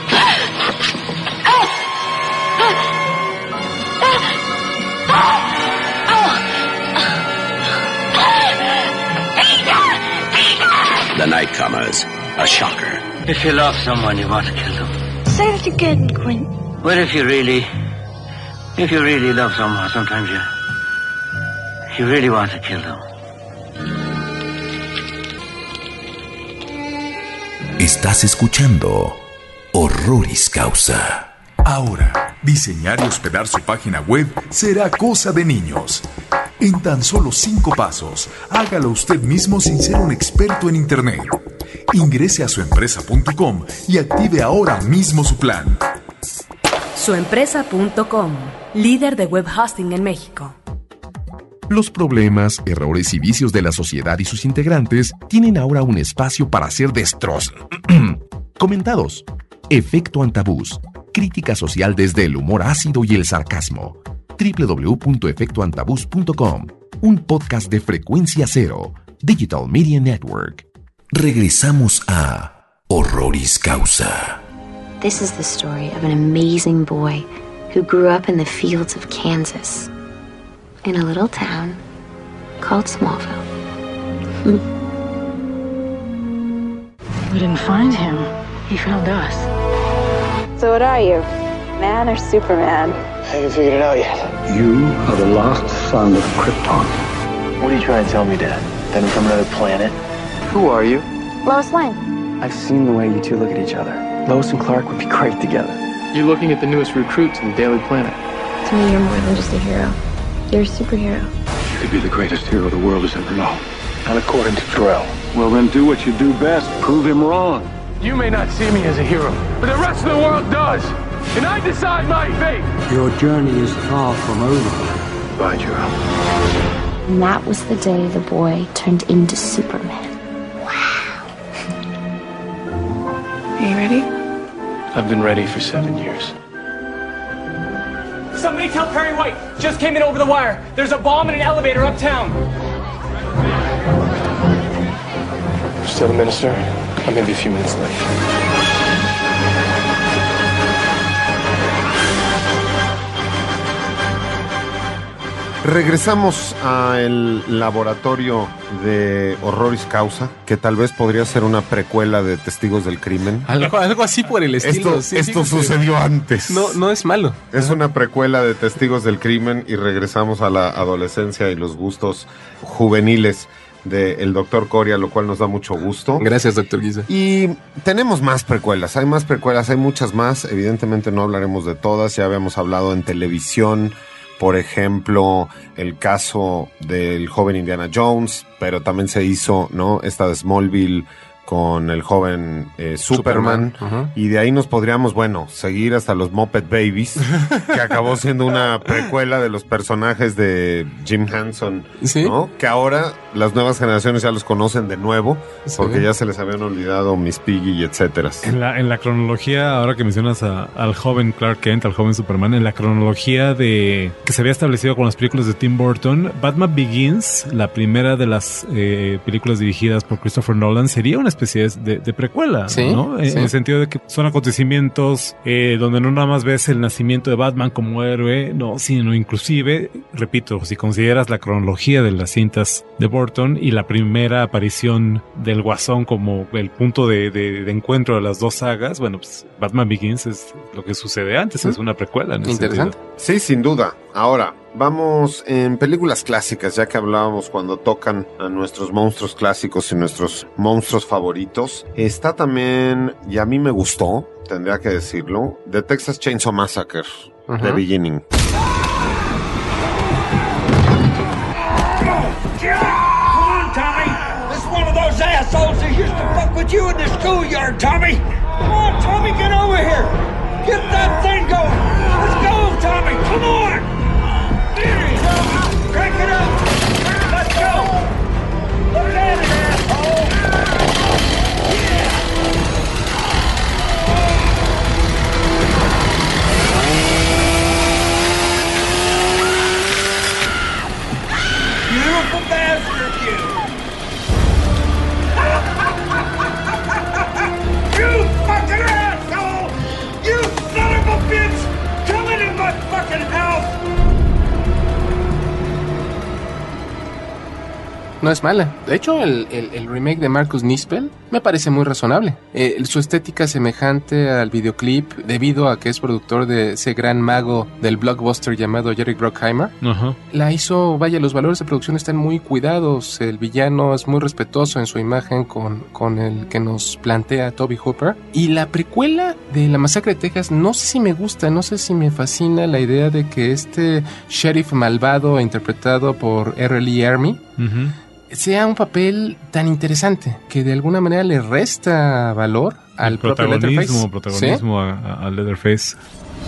The Nightcomers. A shocker. If you love someone, you want to kill them. Say that again, Quint. But if you really love someone, sometimes you really want to kill them. Estás escuchando Horroris Causa. Ahora, diseñar y hospedar su página web será cosa de niños. En tan solo 5 pasos, hágalo usted mismo sin ser un experto en Internet. Ingrese a suempresa.com y active ahora mismo su plan. Suempresa.com, líder de web hosting en México. Los problemas, errores y vicios de la sociedad y sus integrantes tienen ahora un espacio para ser comentados. Efecto Antabús. Crítica social desde el humor ácido y el sarcasmo. www.efectoantabús.com. Un podcast de Frecuencia Cero, Digital Media Network. Regresamos a Horroris Causa. This is the story of an amazing boy who grew up in the fields of Kansas, in a little town called Smallville. We didn't find him. He found us. So what are you? Man or Superman? I haven't figured it out yet. You are the lost son of Krypton. What are you trying to tell me, Dad? That I'm from another planet? Who are you? Lois Lane. I've seen the way you two look at each other. Lois and Clark would be great together. You're looking at the newest recruits in the Daily Planet. To me, you're more than just a hero. You're a superhero. You could be the greatest hero the world has ever known. Not according to Drell. Well, then do what you do best. Prove him wrong. You may not see me as a hero, but the rest of the world does. And I decide my fate. Your journey is far from over. Bye, Juro. And that was the day the boy turned into Superman. Are you ready? I've been ready for 7 years. Somebody tell Perry White. Just came in over the wire. There's a bomb in an elevator uptown. Still the minister? I may be a few minutes late. Regresamos al laboratorio de Horroris Causa, que tal vez podría ser una precuela de Testigos del Crimen. Algo así por el estilo. Esto sucedió antes. No es malo. Es una precuela de Testigos del Crimen y regresamos a la adolescencia y los gustos juveniles del Dr. Coria, lo cual nos da mucho gusto. Gracias, Dr. Guisa. Y tenemos más precuelas, hay muchas más. Evidentemente no hablaremos de todas, ya habíamos hablado en televisión. Por ejemplo, el caso del joven Indiana Jones, pero también se hizo, ¿no? Esta de Smallville con el joven Superman. Uh-huh. Y de ahí nos podríamos, seguir hasta los Muppet Babies, que acabó siendo una precuela de los personajes de Jim Henson, ¿sí? ¿no? Que ahora las nuevas generaciones ya los conocen de nuevo, ¿sí? Porque ya se les habían olvidado Miss Piggy y etcétera. En la cronología, ahora que mencionas al joven Clark Kent, al joven Superman, en la cronología de que se había establecido con las películas de Tim Burton, Batman Begins, la primera de las películas dirigidas por Christopher Nolan, sería una especie de precuela, ¿sí? ¿no? Sí. En el sentido de que son acontecimientos donde no nada más ves el nacimiento de Batman como héroe, no, sino inclusive, repito, si consideras la cronología de las cintas de Burton y la primera aparición del Guasón como el punto de encuentro de las dos sagas, pues Batman Begins es lo que sucede antes, es una precuela. En ese interesante. sentido. Sí, sin duda. Ahora, Vamos en películas clásicas, ya que hablábamos cuando tocan a nuestros monstruos clásicos y nuestros monstruos favoritos. Está también, y a mí me gustó, tendría que decirlo, The Texas Chainsaw Massacre, The Beginning. Those assholes that used to fuck with you in the schoolyard, Tommy. Come on, Tommy, get over here. Get that thing going. Let's go, Tommy. Come on. Crank it up. Let's go. Look at it, asshole. Beautiful bastard, you. You fucking asshole! You son of a bitch! Come into my fucking house! No es mala. De hecho, el remake de Marcus Nispel me parece muy razonable. Su estética semejante al videoclip, debido a que es productor de ese gran mago del blockbuster llamado Jerry Bruckheimer, la hizo, vaya, los valores de producción están muy cuidados, el villano es muy respetuoso en su imagen con el que nos plantea Tobe Hooper. Y la precuela de La Masacre de Texas, no sé si me gusta, no sé si me fascina la idea de que este sheriff malvado interpretado por R. Lee Ermey sea un papel tan interesante que de alguna manera le resta valor al propio Leatherface. Protagonismo a Leatherface.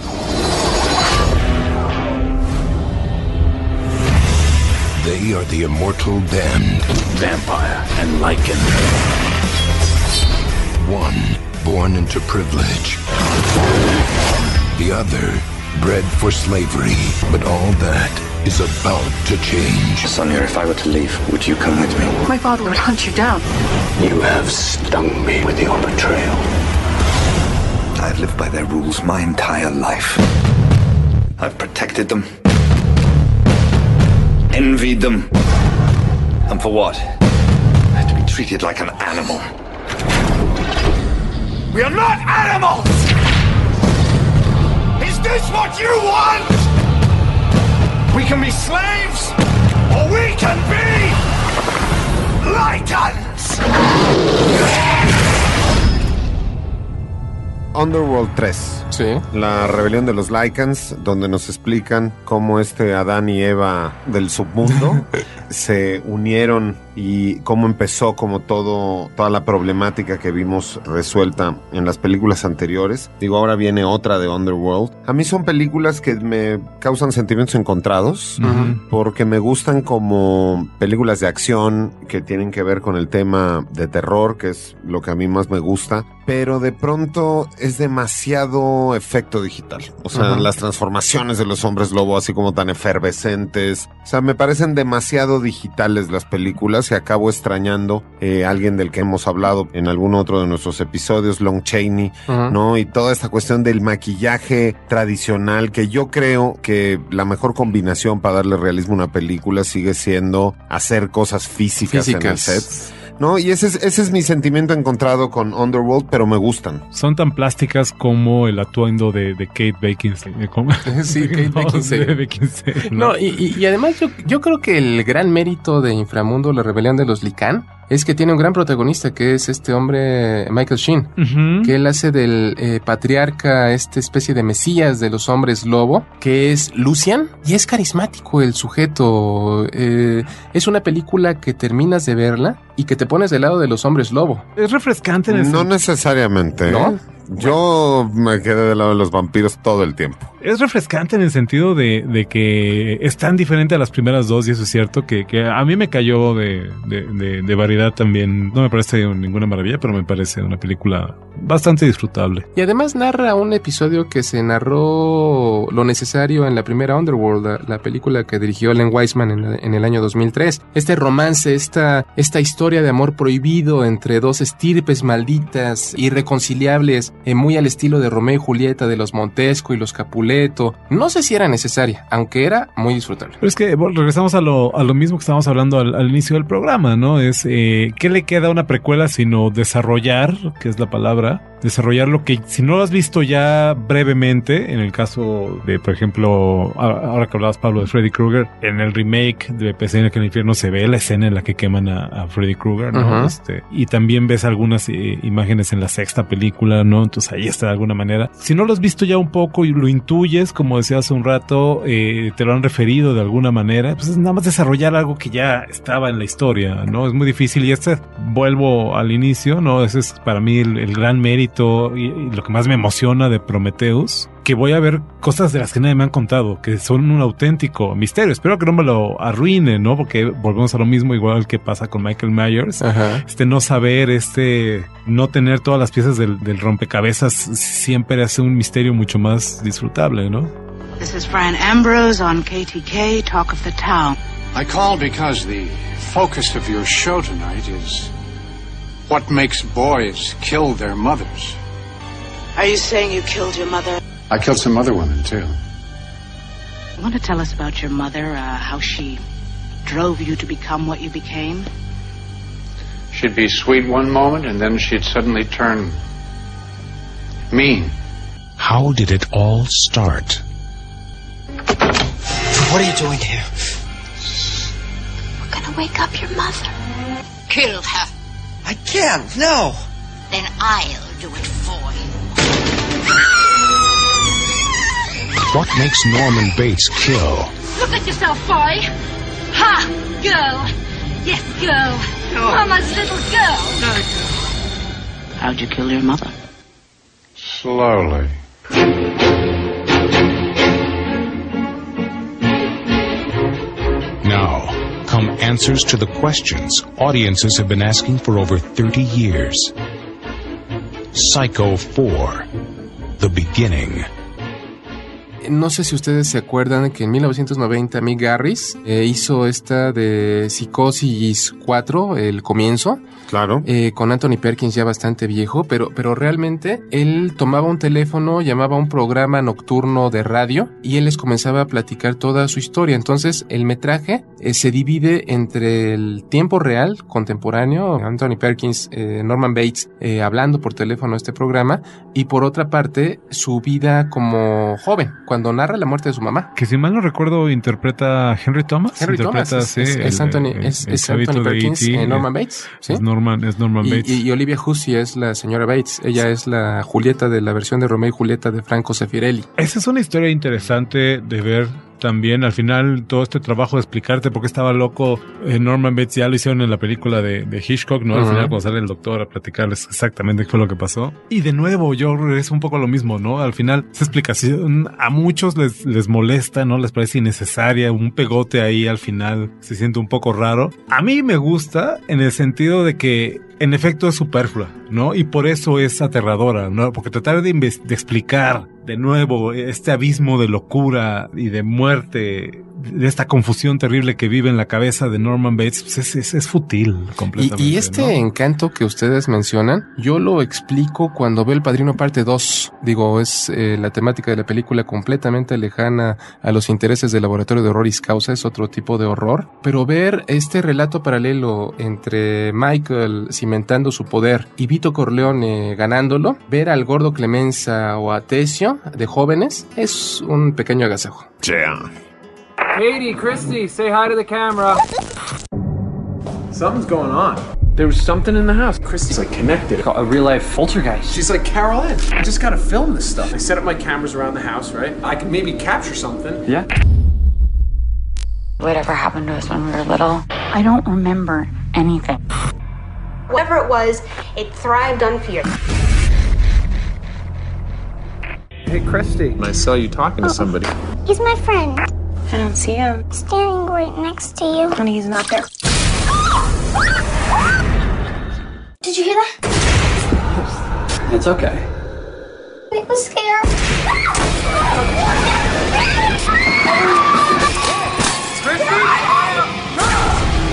They are the immortal damned, vampire and lichen. One born into privilege, the other bred for slavery. But all that is about to change. Sonia, if I were to leave, would you come with me? My father would hunt you down. You have stung me with your betrayal. I've lived by their rules my entire life. I've protected them, envied them. And for what? To be treated like an animal. We are not animals! Is this what you want? We can be slaves, or we can be lichens! Underworld 3. Sí. La rebelión de los Lycans, donde nos explican cómo Adán y Eva del submundo se unieron y cómo empezó como toda la problemática que vimos resuelta en las películas anteriores. Digo, ahora viene otra de Underworld. A mí son películas que me causan sentimientos encontrados, porque me gustan como películas de acción que tienen que ver con el tema de terror, que es lo que a mí más me gusta, pero de pronto es demasiado efecto digital. O sea, las transformaciones de los hombres lobo así como tan efervescentes. O sea, me parecen demasiado digitales las películas y acabo extrañando alguien del que hemos hablado en algún otro de nuestros episodios, Lon Chaney, ¿no? Y toda esta cuestión del maquillaje tradicional, que yo creo que la mejor combinación para darle realismo a una película sigue siendo hacer cosas físicas. En el set. ¿No? Y ese es mi sentimiento encontrado con Underworld, pero me gustan. Son tan plásticas como el atuendo de Kate Beckinsale. Sí, Kate Beckinsale. No, y además yo creo que el gran mérito de Inframundo, la rebelión de los Lycan, es que tiene un gran protagonista, que es este hombre Michael Sheen, que él hace del patriarca, esta especie de mesías de los hombres lobo, que es Lucian, y es carismático el sujeto. Es una película que terminas de verla y que te pones del lado de los hombres lobo. Es refrescante. No necesariamente, ¿no? Yo me quedé del lado de los vampiros todo el tiempo. Es refrescante en el sentido de que es tan diferente a las primeras dos, y eso es cierto, que a mí me cayó de variedad también. No me parece ninguna maravilla, pero me parece una película bastante disfrutable. Y además narra un episodio que se narró lo necesario en la primera Underworld, la película que dirigió Len Wiseman en el año 2003. Este romance, esta historia de amor prohibido entre dos estirpes malditas, irreconciliables, muy al estilo de Romeo y Julieta de los Montesco y los Capuleto. No sé si era necesaria, aunque era muy disfrutable. Pero es que regresamos a lo mismo que estábamos hablando al inicio del programa, ¿no? Es ¿qué le queda a una precuela sino desarrollar, que es la palabra, desarrollar lo que, si no lo has visto ya brevemente, en el caso de, por ejemplo, ahora que hablabas, Pablo, de Freddy Krueger, en el remake de Pesadilla en el infierno se ve la escena en la que queman a Freddy Krueger, ¿no? Uh-huh. Y también ves algunas imágenes en la sexta película, ¿no? Entonces ahí está de alguna manera. Si no lo has visto ya un poco y lo intuyes, como decía hace un rato, te lo han referido de alguna manera, pues es nada más desarrollar algo que ya estaba en la historia, ¿no? Es muy difícil y vuelvo al inicio, ¿no? Ese es para mí el gran mérito y lo que más me emociona de Prometheus, que voy a ver cosas de las que nadie me han contado, que son un auténtico misterio. Espero que no me lo arruine, ¿no? Porque volvemos a lo mismo, igual que pasa con Michael Myers. Ajá. No saber, no tener todas las piezas del rompecabezas siempre hace un misterio mucho más disfrutable, ¿no? This is Fran Ambrose on KTK, Talk of the Town. I called because the focus of your show tonight is what makes boys kill their mothers. Are you saying you killed your mother? I killed some other women, too. You want to tell us about your mother, how she drove you to become what you became? She'd be sweet one moment, and then she'd suddenly turn mean. How did it all start? What are you doing here? We're gonna wake up your mother. Killed her. I can't, no. Then I'll do it for you. What makes Norman Bates kill? Look at yourself, boy. Ha! Girl. Yes, girl. No. Mama's little girl. No. How'd you kill your mother? Slowly. Now, come answers to the questions audiences have been asking for over 30 years. Psycho 4, The Beginning. No sé si ustedes se acuerdan que en 1990 Mick Garris hizo esta de Psicosis 4, el comienzo. Claro. Con Anthony Perkins ya bastante viejo, pero realmente él tomaba un teléfono, llamaba a un programa nocturno de radio y él les comenzaba a platicar toda su historia. Entonces el metraje se divide entre el tiempo real, contemporáneo, Anthony Perkins, Norman Bates hablando por teléfono a este programa, y por otra parte su vida como joven, cuando narra la muerte de su mamá. Que si mal no recuerdo interpreta a Henry Thomas. Es Anthony Perkins, Norman Bates, ¿sí? Es Norman Bates. Y Olivia Hussey es la señora Bates. Ella es la Julieta de la versión de Romeo y Julieta de Franco Zeffirelli. Esa es una historia interesante de ver. También al final todo este trabajo de explicarte por qué estaba loco Norman Bates ya lo hicieron en la película de Hitchcock, ¿no? Al final cuando sale el doctor a platicarles exactamente qué fue lo que pasó. Y de nuevo yo regreso un poco a lo mismo, ¿no? Al final esa explicación a muchos les molesta, ¿no? Les parece innecesaria, un pegote ahí al final se siente un poco raro. A mí me gusta en el sentido de que en efecto es superflua, ¿no? Y por eso es aterradora, ¿no? Porque tratar de explicar de nuevo este abismo de locura y de muerte, de esta confusión terrible que vive en la cabeza de Norman Bates, pues es fútil completamente. Y este, ¿no?, encanto que ustedes mencionan, yo lo explico cuando veo El Padrino parte 2. Digo, es la temática de la película completamente lejana a los intereses del laboratorio de horroris causa, es otro tipo de horror, pero ver este relato paralelo entre Michael cimentando su poder y Vito Corleone ganándolo, ver al gordo Clemenza o a Tessio de jóvenes, es un pequeño agasajo. Yeah. Katie, Christy, say hi to the camera. Something's going on. There was something in the house. Christy's like connected. A real life poltergeist. She's like Carol Ann. I just gotta film this stuff. I set up my cameras around the house, right? I can maybe capture something. Yeah. Whatever happened to us when we were little, I don't remember anything. Whatever it was, it thrived on fear. Hey, Christy. I saw you talking to somebody. He's my friend. I don't see him. Standing right next to you. Honey, he's not there. Did you hear that? It's okay. I was scared.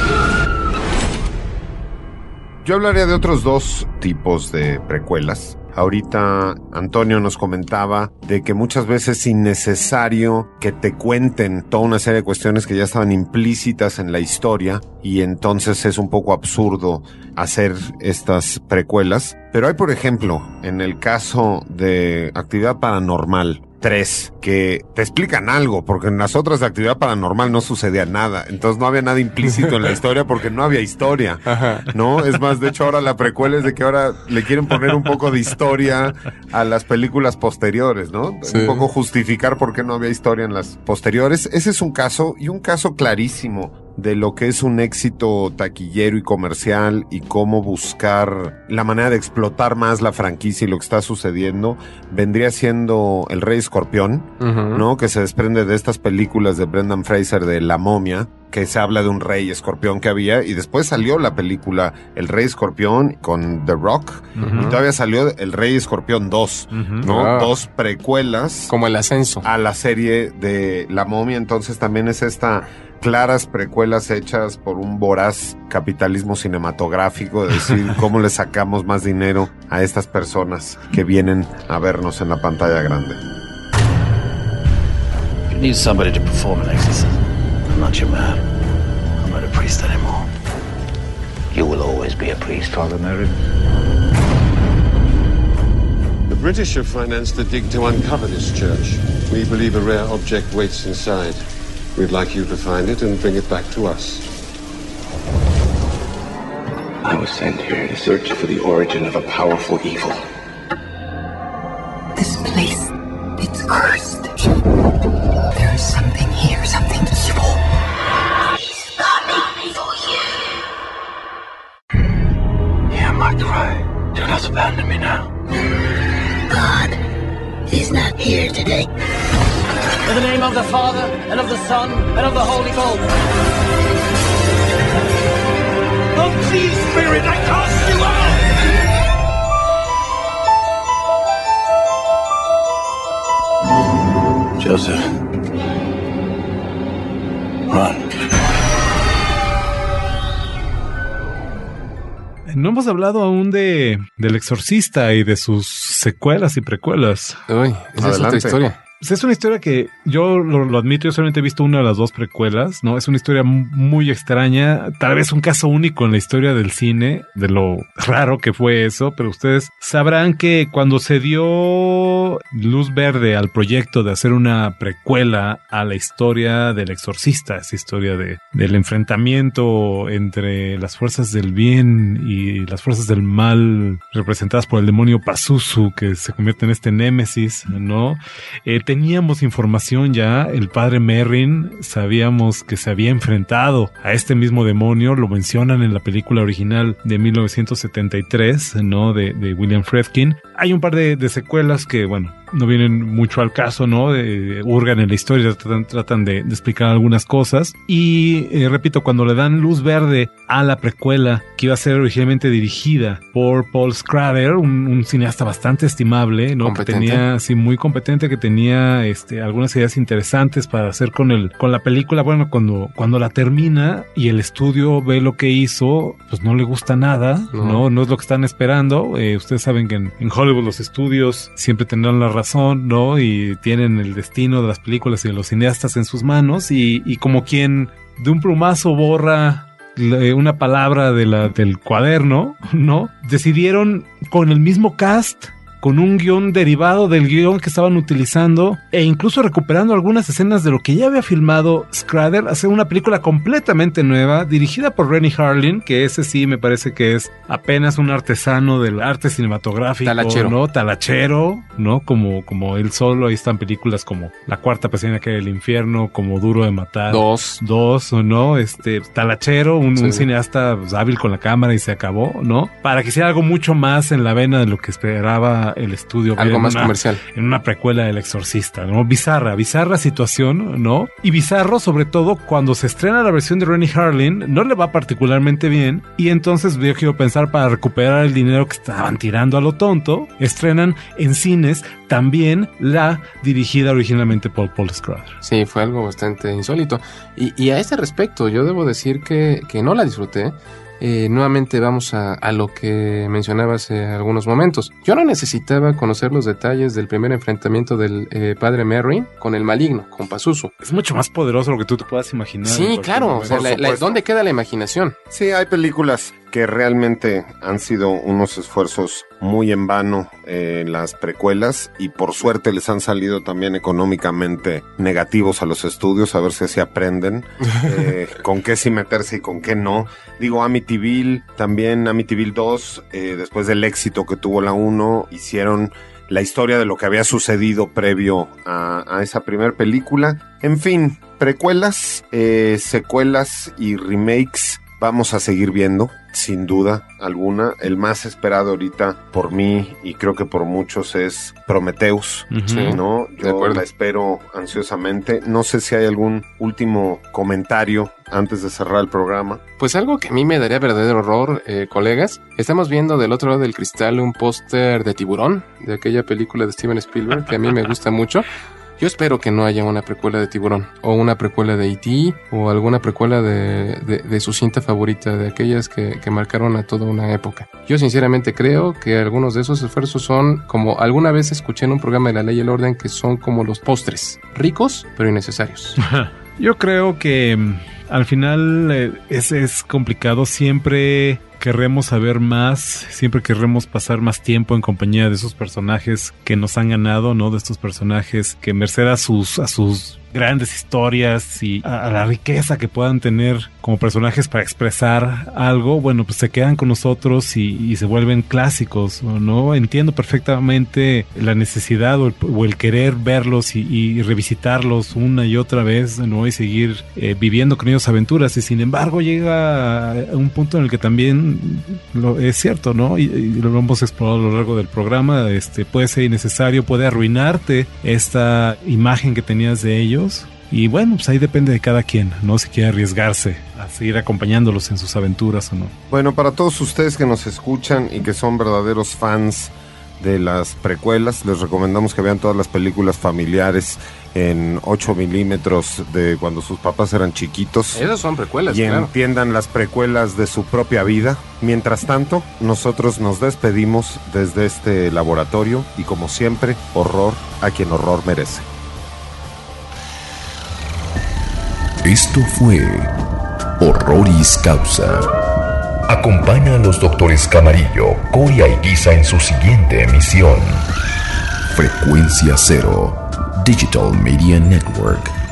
Yo hablaría de otros dos tipos de precuelas. Ahorita Antonio nos comentaba de que muchas veces es innecesario que te cuenten toda una serie de cuestiones que ya estaban implícitas en la historia y entonces es un poco absurdo hacer estas precuelas. Pero hay, por ejemplo, en el caso de Actividad Paranormal 3, que te explican algo, porque en las otras de Actividad Paranormal no sucedía nada, entonces no había nada implícito en la historia porque no había historia, ¿no? Es más, de hecho ahora la precuela es de que ahora le quieren poner un poco de historia a las películas posteriores, ¿no? Sí. Un poco justificar por qué no había historia en las posteriores. Ese es un caso, y un caso clarísimo de lo que es un éxito taquillero y comercial y cómo buscar la manera de explotar más la franquicia y lo que está sucediendo, vendría siendo El Rey Escorpión, ¿no? Que se desprende de estas películas de Brendan Fraser de La Momia, que se habla de un rey escorpión que había, y después salió la película El Rey Escorpión con The Rock, y todavía salió El Rey Escorpión 2, ¿no? Dos precuelas. Como El Ascenso. A la serie de La Momia, entonces también es esta claras precuelas hechas por un voraz capitalismo cinematográfico, de decir cómo le sacamos más dinero a estas personas que vienen a vernos en la pantalla grande. You need somebody to perform an exorcism. I'm not your man. I'm not a priest anymore. You will always be a priest, Father Merrin. The British have financed the dig to uncover this church. We believe a rare object waits inside. We'd like you to find it and bring it back to us. I was sent here to search for the origin of a powerful evil. This place, it's cursed. There is something here, something evil. He's coming for you. Hear my cry. Do not abandon me now. God is not here today. In the name of the Father, and of the Son, and of the Holy Ghost. Unclean spirit, I cast you out! Joseph. Run. No hemos hablado aún del Exorcista y de sus secuelas y precuelas. Uy, esa es otra historia. Es una historia que yo lo admito, yo solamente he visto una de las dos precuelas, ¿no? Es una historia muy extraña, tal vez un caso único en la historia del cine, de lo raro que fue eso, pero ustedes sabrán que cuando se dio luz verde al proyecto de hacer una precuela a la historia del Exorcista, esa historia del enfrentamiento entre las fuerzas del bien y las fuerzas del mal representadas por el demonio Pazuzu, que se convierte en este némesis, ¿no? Teníamos información ya, el padre Merrin, sabíamos que se había enfrentado a este mismo demonio, lo mencionan en la película original de 1973, ¿no? De William Friedkin. Hay un par de secuelas que, bueno, no vienen mucho al caso, ¿no? Hurgan en la historia, tratan de explicar algunas cosas. Y repito, cuando le dan luz verde a la precuela, que iba a ser originalmente dirigida por Paul Schrader, un cineasta bastante estimable, ¿no? Que tenía, sí, muy competente, que tenía algunas ideas interesantes para hacer con la película. Bueno, cuando la termina y el estudio ve lo que hizo, pues no le gusta nada, ¿no? No es lo que están esperando. Ustedes saben que en Hollywood los estudios siempre tendrán la razón, ¿no? Y tienen el destino de las películas y de los cineastas en sus manos, y como quien de un plumazo borra una palabra del cuaderno, ¿no? Decidieron con el mismo cast, con un guión derivado del guión que estaban utilizando, e incluso recuperando algunas escenas de lo que ya había filmado Schrader, hacer una película completamente nueva, dirigida por Renny Harlin, que ese sí me parece que es apenas un artesano del arte cinematográfico, talachero, ¿no? Talachero, ¿no? Como él solo. Ahí están películas como La Cuarta Pestaña que del Infierno, como Duro de Matar. Dos, ¿no? Talachero, un cineasta pues, hábil con la cámara, y se acabó, ¿no? Para que hiciera algo mucho más en la vena de lo que esperaba el estudio, algo más comercial, en una precuela del Exorcista, ¿no? Bizarra situación, ¿no? Y bizarro sobre todo cuando se estrena la versión de Renny Harlin, no le va particularmente bien, y entonces yo quiero pensar, para recuperar el dinero que estaban tirando a lo tonto, estrenan en cines también la dirigida originalmente por Paul Schrader. Sí, fue algo bastante insólito, y a ese respecto yo debo decir que no la disfruté. nuevamente vamos a lo que mencionaba hace algunos momentos. Yo no necesitaba conocer los detalles del primer enfrentamiento del padre Merrin con el maligno, con Pazuzu. Es mucho más poderoso lo que tú te puedas imaginar. Sí, claro. O sea, ¿dónde queda la imaginación? Sí, hay películas que realmente han sido unos esfuerzos muy en vano en las precuelas y por suerte les han salido también económicamente negativos a los estudios, a ver si así aprenden con qué sí meterse y con qué no. Digo, Amityville, también Amityville 2, después del éxito que tuvo la 1, hicieron la historia de lo que había sucedido previo a esa primera película. En fin, precuelas, secuelas y remakes vamos a seguir viendo, sin duda alguna. El más esperado ahorita por mí y creo que por muchos es Prometheus, ¿no? Yo la espero ansiosamente. No sé si hay algún último comentario antes de cerrar el programa. Pues algo que a mí me daría verdadero horror, colegas. Estamos viendo del otro lado del cristal un póster de Tiburón, de aquella película de Steven Spielberg, que a mí me gusta mucho. Yo espero que no haya una precuela de Tiburón, o una precuela de E.T., o alguna precuela de su cinta favorita, de aquellas que marcaron a toda una época. Yo sinceramente creo que algunos de esos esfuerzos son, como alguna vez escuché en un programa de La Ley y el Orden, que son como los postres, ricos pero innecesarios. Yo creo que al final es complicado. Siempre querremos saber más, siempre querremos pasar más tiempo en compañía de esos personajes que nos han ganado, ¿no? De estos personajes que merced a sus grandes historias y a la riqueza que puedan tener como personajes para expresar algo, bueno, pues se quedan con nosotros y se vuelven clásicos, ¿no? Entiendo perfectamente la necesidad o el querer verlos y revisitarlos una y otra vez, ¿no? Y seguir viviendo con ellos aventuras, y sin embargo llega a un punto en el que también es cierto, ¿no? Y lo hemos explorado a lo largo del programa, puede ser innecesario, puede arruinarte esta imagen que tenías de ellos. Y bueno, pues ahí depende de cada quien, ¿no? Si quiere arriesgarse a seguir acompañándolos en sus aventuras o no. Bueno, para todos ustedes que nos escuchan y que son verdaderos fans de las precuelas, les recomendamos que vean todas las películas familiares en 8 milímetros de cuando sus papás eran chiquitos. Esas son precuelas, y claro. Entiendan las precuelas de su propia vida. Mientras tanto, nosotros nos despedimos desde este laboratorio y como siempre, horror a quien horror merece. Esto fue Horroris Causa. Acompaña a los doctores Camarillo, Coria y Guisa en su siguiente emisión. Frecuencia Cero, Digital Media Network.